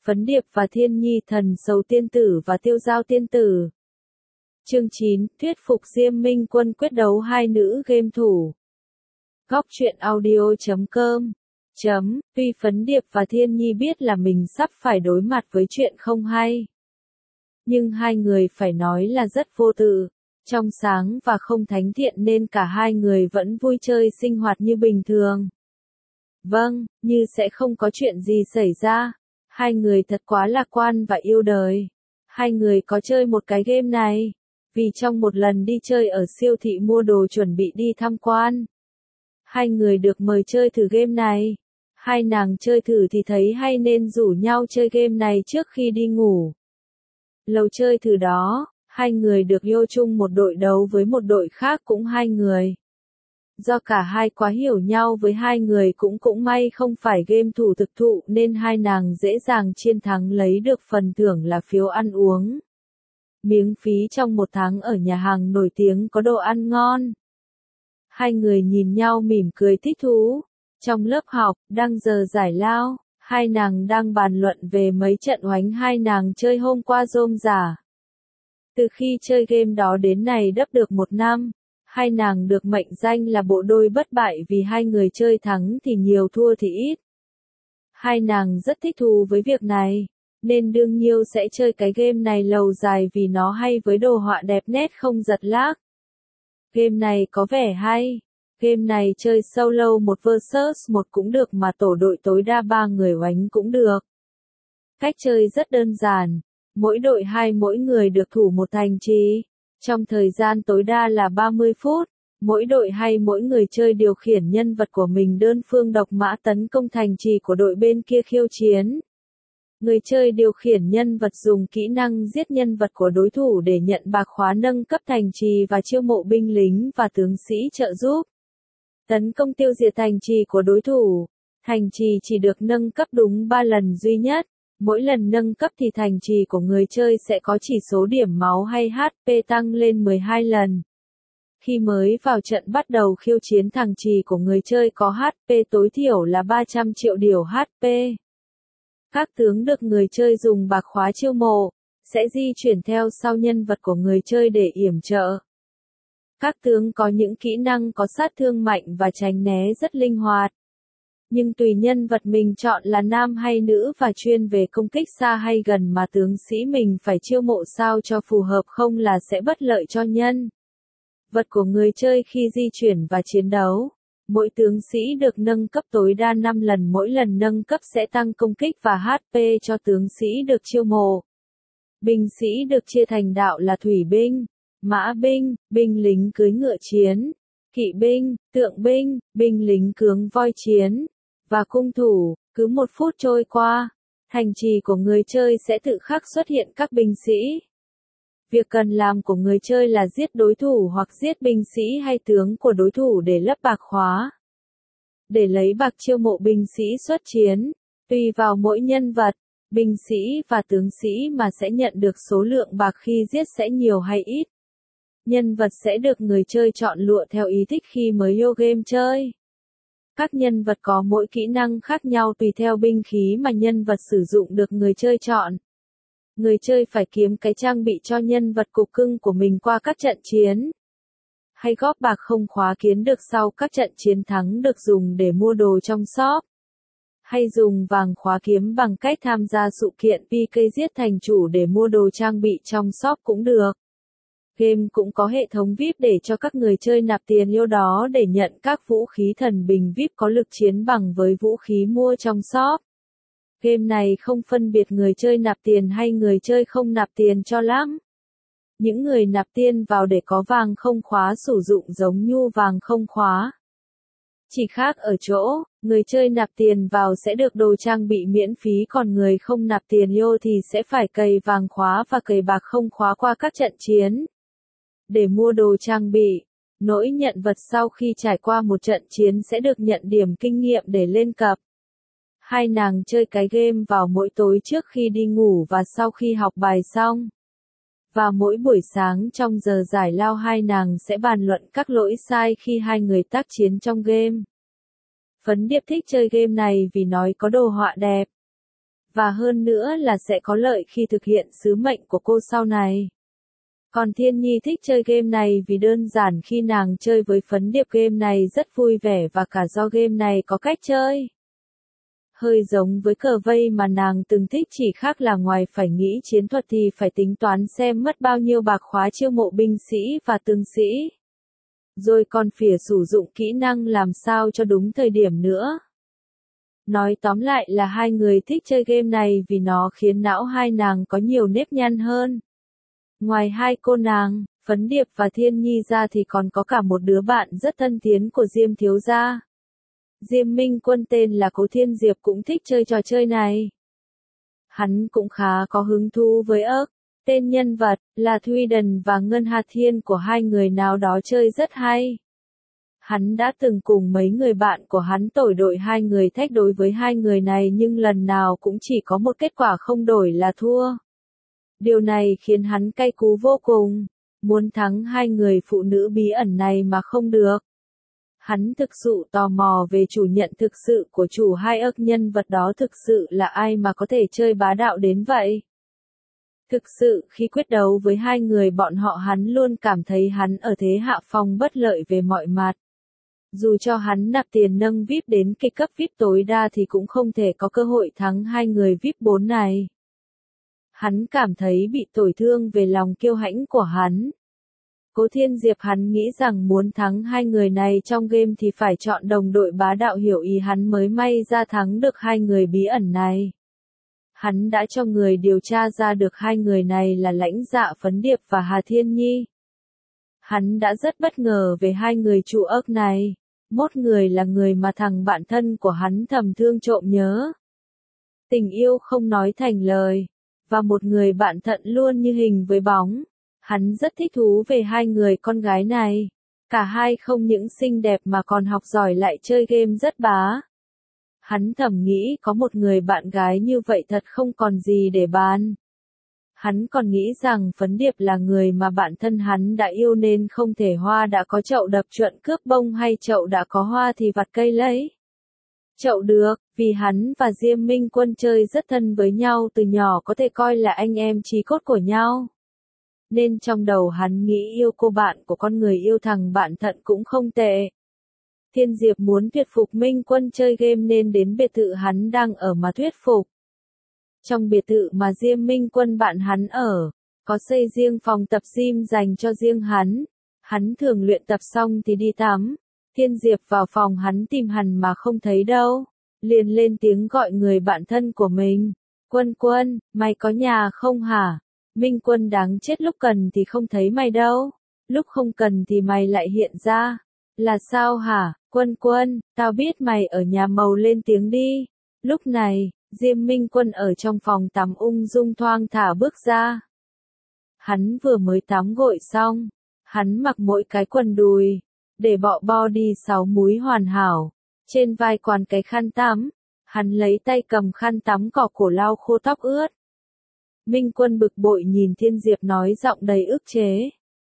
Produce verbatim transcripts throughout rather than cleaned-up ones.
Phấn Điệp và Thiên Nhi thần sầu tiên tử và Tiêu Giao tiên tử. Chương chín, thuyết phục Diêm Minh Quân quyết đấu hai nữ game thủ. Góc truyện audio chấm com. Chấm, tuy Phấn Điệp và Thiên Nhi biết là mình sắp phải đối mặt với chuyện không hay. Nhưng hai người phải nói là rất vô tự, trong sáng và không thánh thiện nên cả hai người vẫn vui chơi sinh hoạt như bình thường. Vâng, như sẽ không có chuyện gì xảy ra. Hai người thật quá lạc quan và yêu đời. Hai người có chơi một cái game này, vì trong một lần đi chơi ở siêu thị mua đồ chuẩn bị đi tham quan. Hai người được mời chơi thử game này. Hai nàng chơi thử thì thấy hay nên rủ nhau chơi game này trước khi đi ngủ. Lầu chơi thử đó, hai người được vô chung một đội đấu với một đội khác cũng hai người. Do cả hai quá hiểu nhau với hai người cũng cũng may không phải game thủ thực thụ nên hai nàng dễ dàng chiến thắng lấy được phần thưởng là phiếu ăn uống. Miếng phí trong một tháng ở nhà hàng nổi tiếng có đồ ăn ngon. Hai người nhìn nhau mỉm cười thích thú. Trong lớp học, đang giờ giải lao, hai nàng đang bàn luận về mấy trận oánh hai nàng chơi hôm qua rôm rả. Từ khi chơi game đó đến này đắp được một năm. Hai nàng được mệnh danh là bộ đôi bất bại vì hai người chơi thắng thì nhiều thua thì ít. Hai nàng rất thích thú với việc này, nên đương nhiêu sẽ chơi cái game này lâu dài vì nó hay với đồ họa đẹp nét không giật lag. Game này có vẻ hay. Game này chơi solo một versus một cũng được mà tổ đội tối đa ba người oánh cũng được. Cách chơi rất đơn giản, mỗi đội hai mỗi người được thủ một thành trì. Trong thời gian tối đa là ba mươi phút, mỗi đội hay mỗi người chơi điều khiển nhân vật của mình đơn phương độc mã tấn công thành trì của đội bên kia khiêu chiến. Người chơi điều khiển nhân vật dùng kỹ năng giết nhân vật của đối thủ để nhận bạc khóa nâng cấp thành trì và chiêu mộ binh lính và tướng sĩ trợ giúp. Tấn công tiêu diệt thành trì của đối thủ. Thành trì chỉ được nâng cấp đúng ba lần duy nhất. Mỗi lần nâng cấp thì thành trì của người chơi sẽ có chỉ số điểm máu hay hát pê tăng lên mười hai lần. Khi mới vào trận bắt đầu khiêu chiến thành trì của người chơi có hát pê tối thiểu là ba trăm triệu điểm hát pê. Các tướng được người chơi dùng bạc khóa chiêu mộ, sẽ di chuyển theo sau nhân vật của người chơi để yểm trợ. Các tướng có những kỹ năng có sát thương mạnh và tránh né rất linh hoạt. Nhưng tùy nhân vật mình chọn là nam hay nữ và chuyên về công kích xa hay gần mà tướng sĩ mình phải chiêu mộ sao cho phù hợp không là sẽ bất lợi cho nhân vật của người chơi khi di chuyển và chiến đấu. Mỗi tướng sĩ được nâng cấp tối đa năm lần, mỗi lần nâng cấp sẽ tăng công kích và hát pê cho tướng sĩ được chiêu mộ. Binh sĩ được chia thành đạo là thủy binh, mã binh, binh lính cưỡi ngựa chiến, kỵ binh, tượng binh, binh lính cưỡng voi chiến, và cung thủ. Cứ một phút trôi qua, thành trì của người chơi sẽ tự khắc xuất hiện các binh sĩ. Việc cần làm của người chơi là giết đối thủ hoặc giết binh sĩ hay tướng của đối thủ để lấp bạc khóa. Để lấy bạc chiêu mộ binh sĩ xuất chiến, tùy vào mỗi nhân vật, binh sĩ và tướng sĩ mà sẽ nhận được số lượng bạc khi giết sẽ nhiều hay ít. Nhân vật sẽ được người chơi chọn lựa theo ý thích khi mới vô game chơi. Các nhân vật có mỗi kỹ năng khác nhau tùy theo binh khí mà nhân vật sử dụng được người chơi chọn. Người chơi phải kiếm cái trang bị cho nhân vật cục cưng của mình qua các trận chiến. Hay góp bạc không khóa kiến được sau các trận chiến thắng được dùng để mua đồ trong shop. Hay dùng vàng khóa kiếm bằng cách tham gia sự kiện pê ca giết thành chủ để mua đồ trang bị trong shop cũng được. Game cũng có hệ thống vi ai pi để cho các người chơi nạp tiền vô đó để nhận các vũ khí thần bình vi ai pi có lực chiến bằng với vũ khí mua trong shop. Game này không phân biệt người chơi nạp tiền hay người chơi không nạp tiền cho lắm. Những người nạp tiền vào để có vàng không khóa sử dụng giống như vàng không khóa. Chỉ khác ở chỗ, người chơi nạp tiền vào sẽ được đồ trang bị miễn phí còn người không nạp tiền vô thì sẽ phải cày vàng khóa và cày bạc không khóa qua các trận chiến. Để mua đồ trang bị, mỗi nhận vật sau khi trải qua một trận chiến sẽ được nhận điểm kinh nghiệm để lên cấp. Hai nàng chơi cái game vào mỗi tối trước khi đi ngủ và sau khi học bài xong. Và mỗi buổi sáng trong giờ giải lao hai nàng sẽ bàn luận các lỗi sai khi hai người tác chiến trong game. Phấn Điệp thích chơi game này vì nói có đồ họa đẹp. Và hơn nữa là sẽ có lợi khi thực hiện sứ mệnh của cô sau này. Còn Thiên Nhi thích chơi game này vì đơn giản khi nàng chơi với phấn điệp game này rất vui vẻ và cả do game này có cách chơi hơi giống với cờ vây mà nàng từng thích, chỉ khác là ngoài phải nghĩ chiến thuật thì phải tính toán xem mất bao nhiêu bạc khóa chiêu mộ binh sĩ và tướng sĩ. Rồi còn phải sử dụng kỹ năng làm sao cho đúng thời điểm nữa. Nói tóm lại là hai người thích chơi game này vì nó khiến não hai nàng có nhiều nếp nhăn hơn. Ngoài hai cô nàng, Phấn Điệp và Thiên Nhi ra thì còn có cả một đứa bạn rất thân tín của Diêm thiếu gia. Diêm Minh Quân tên là Cố Thiên Diệp cũng thích chơi trò chơi này. Hắn cũng khá có hứng thú với ớc. Tên nhân vật là Thùy Đần và Ngân Hà Thiên của hai người nào đó chơi rất hay. Hắn đã từng cùng mấy người bạn của hắn tổ đội hai người thách đối với hai người này nhưng lần nào cũng chỉ có một kết quả không đổi là thua. Điều này khiến hắn cay cú vô cùng, muốn thắng hai người phụ nữ bí ẩn này mà không được. Hắn thực sự tò mò về chủ nhận thực sự của chủ hai ức, nhân vật đó thực sự là ai mà có thể chơi bá đạo đến vậy. Thực sự khi quyết đấu với hai người bọn họ hắn luôn cảm thấy hắn ở thế hạ phong bất lợi về mọi mặt. Dù cho hắn nạp tiền nâng vi ai pi đến cái cấp vi ai pi tối đa thì cũng không thể có cơ hội thắng hai người vi ai pi bốn này. Hắn cảm thấy bị tổn thương về lòng kiêu hãnh của hắn. Cố Thiên Diệp hắn nghĩ rằng muốn thắng hai người này trong game thì phải chọn đồng đội bá đạo, hiểu ý hắn mới may ra thắng được hai người bí ẩn này. Hắn đã cho người điều tra ra được hai người này là Lãnh Dạ Phấn Điệp và Hà Thiên Nhi. Hắn đã rất bất ngờ về hai người trụ ớt này. Một người là người mà thằng bạn thân của hắn thầm thương trộm nhớ. Tình yêu không nói thành lời. Và một người bạn thận luôn như hình với bóng. Hắn rất thích thú về hai người con gái này. Cả hai không những xinh đẹp mà còn học giỏi lại chơi game rất bá. Hắn thầm nghĩ có một người bạn gái như vậy thật không còn gì để bàn. Hắn còn nghĩ rằng Phấn Điệp là người mà bản thân hắn đã yêu nên không thể hoa đã có chậu đập chuẩn cướp bông hay chậu đã có hoa thì vặt cây lấy. Chậu được, vì hắn và Diêm Minh Quân chơi rất thân với nhau từ nhỏ, có thể coi là anh em chí cốt của nhau. Nên trong đầu hắn nghĩ yêu cô bạn của con người yêu thằng bạn thận cũng không tệ. Thiên Diệp muốn thuyết phục Minh Quân chơi game nên đến biệt thự hắn đang ở mà thuyết phục. Trong biệt thự mà Diêm Minh Quân bạn hắn ở, có xây riêng phòng tập gym dành cho riêng hắn. Hắn thường luyện tập xong thì đi tắm. Thiên Diệp vào phòng hắn tìm hắn mà không thấy đâu. Liền lên tiếng gọi người bạn thân của mình. Quân Quân, mày có nhà không hả? Minh Quân đáng chết, lúc cần thì không thấy mày đâu. Lúc không cần thì mày lại hiện ra. Là sao hả? Quân Quân, tao biết mày ở nhà, màu lên tiếng đi. Lúc này, Diêm Minh Quân ở trong phòng tắm ung dung thoang thả bước ra. Hắn vừa mới tắm gội xong. Hắn mặc mỗi cái quần đùi. Để bọ body sáu múi hoàn hảo. Trên vai còn cái khăn tắm. Hắn lấy tay cầm khăn tắm cọ cổ lau khô tóc ướt. Minh Quân bực bội nhìn Thiên Diệp nói giọng đầy ức chế.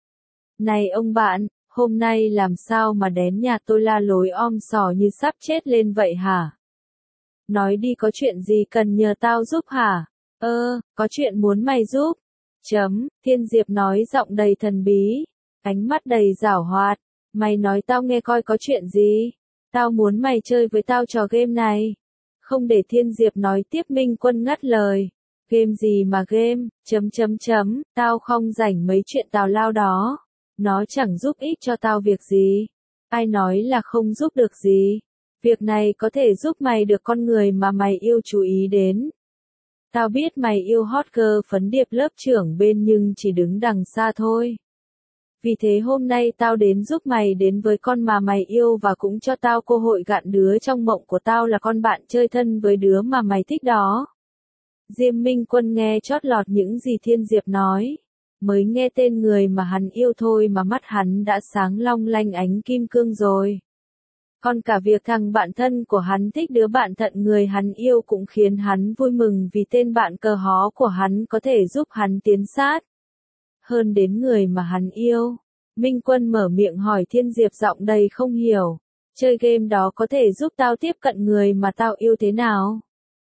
Này ông bạn, hôm nay làm sao mà đến nhà tôi la lối om sòm như sắp chết lên vậy hả? Nói đi, có chuyện gì cần nhờ tao giúp hả? Ơ, có chuyện muốn mày giúp. Chấm, Thiên Diệp nói giọng đầy thần bí, ánh mắt đầy giảo hoạt. Mày nói tao nghe coi có chuyện gì? Tao muốn mày chơi với tao trò game này. Không để Thiên Diệp nói tiếp, Minh Quân ngắt lời. Game gì mà game, chấm chấm chấm, tao không rảnh mấy chuyện tào lao đó. Nó chẳng giúp ích cho tao việc gì. Ai nói là không giúp được gì. Việc này có thể giúp mày được con người mà mày yêu chú ý đến. Tao biết mày yêu hot girl Phấn Điệp lớp trưởng bên nhưng chỉ đứng đằng xa thôi. Vì thế hôm nay tao đến giúp mày đến với con mà mày yêu và cũng cho tao cơ hội gạn đứa trong mộng của tao là con bạn chơi thân với đứa mà mày thích đó. Diêm Minh Quân nghe chót lọt những gì Thiên Diệp nói. Mới nghe tên người mà hắn yêu thôi mà mắt hắn đã sáng long lanh ánh kim cương rồi. Còn cả việc thằng bạn thân của hắn thích đứa bạn thận người hắn yêu cũng khiến hắn vui mừng, vì tên bạn cờ hó của hắn có thể giúp hắn tiến sát hơn đến người mà hắn yêu. Minh Quân mở miệng hỏi Thiên Diệp giọng đầy không hiểu. Chơi game đó có thể giúp tao tiếp cận người mà tao yêu thế nào?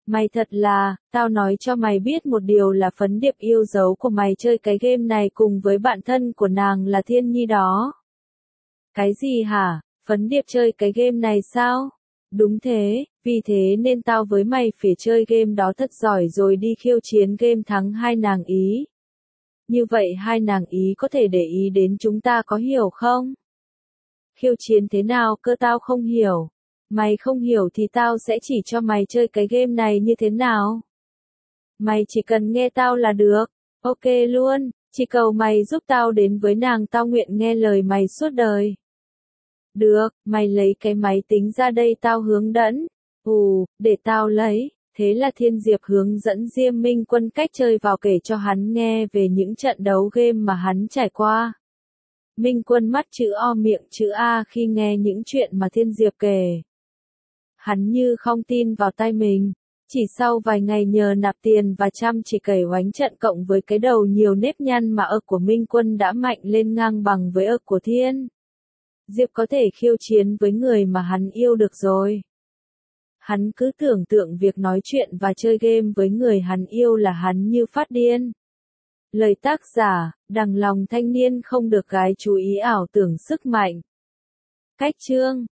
Mày thật là, tao nói cho mày biết một điều là Phấn Điệp yêu dấu của mày chơi cái game này cùng với bạn thân của nàng là Thiên Nhi đó. Cái gì hả? Phấn Điệp chơi cái game này sao? Đúng thế, vì thế nên tao với mày phải chơi game đó thật giỏi rồi đi khiêu chiến game thắng hai nàng ý. Như vậy hai nàng ý có thể để ý đến chúng ta có hiểu không? Khiêu chiến thế nào cơ tao không hiểu. Mày không hiểu thì tao sẽ chỉ cho mày chơi cái game này như thế nào. Mày chỉ cần nghe tao là được. Ok luôn, chỉ cầu mày giúp tao đến với nàng, tao nguyện nghe lời mày suốt đời. Được, mày lấy cái máy tính ra đây tao hướng dẫn. Ù, để tao lấy. Thế là Thiên Diệp hướng dẫn Diêm Minh Quân cách chơi vào, kể cho hắn nghe về những trận đấu game mà hắn trải qua. Minh Quân mắt chữ O miệng chữ A khi nghe những chuyện mà Thiên Diệp kể. Hắn như không tin vào tai mình. Chỉ sau vài ngày nhờ nạp tiền và chăm chỉ cày oánh trận cộng với cái đầu nhiều nếp nhăn mà ực của Minh Quân đã mạnh lên ngang bằng với ực của Thiên Diệp, có thể khiêu chiến với người mà hắn yêu được rồi. Hắn cứ tưởng tượng việc nói chuyện và chơi game với người hắn yêu là hắn như phát điên. Lời tác giả, đằng lòng thanh niên không được gái chú ý ảo tưởng sức mạnh. Cách chương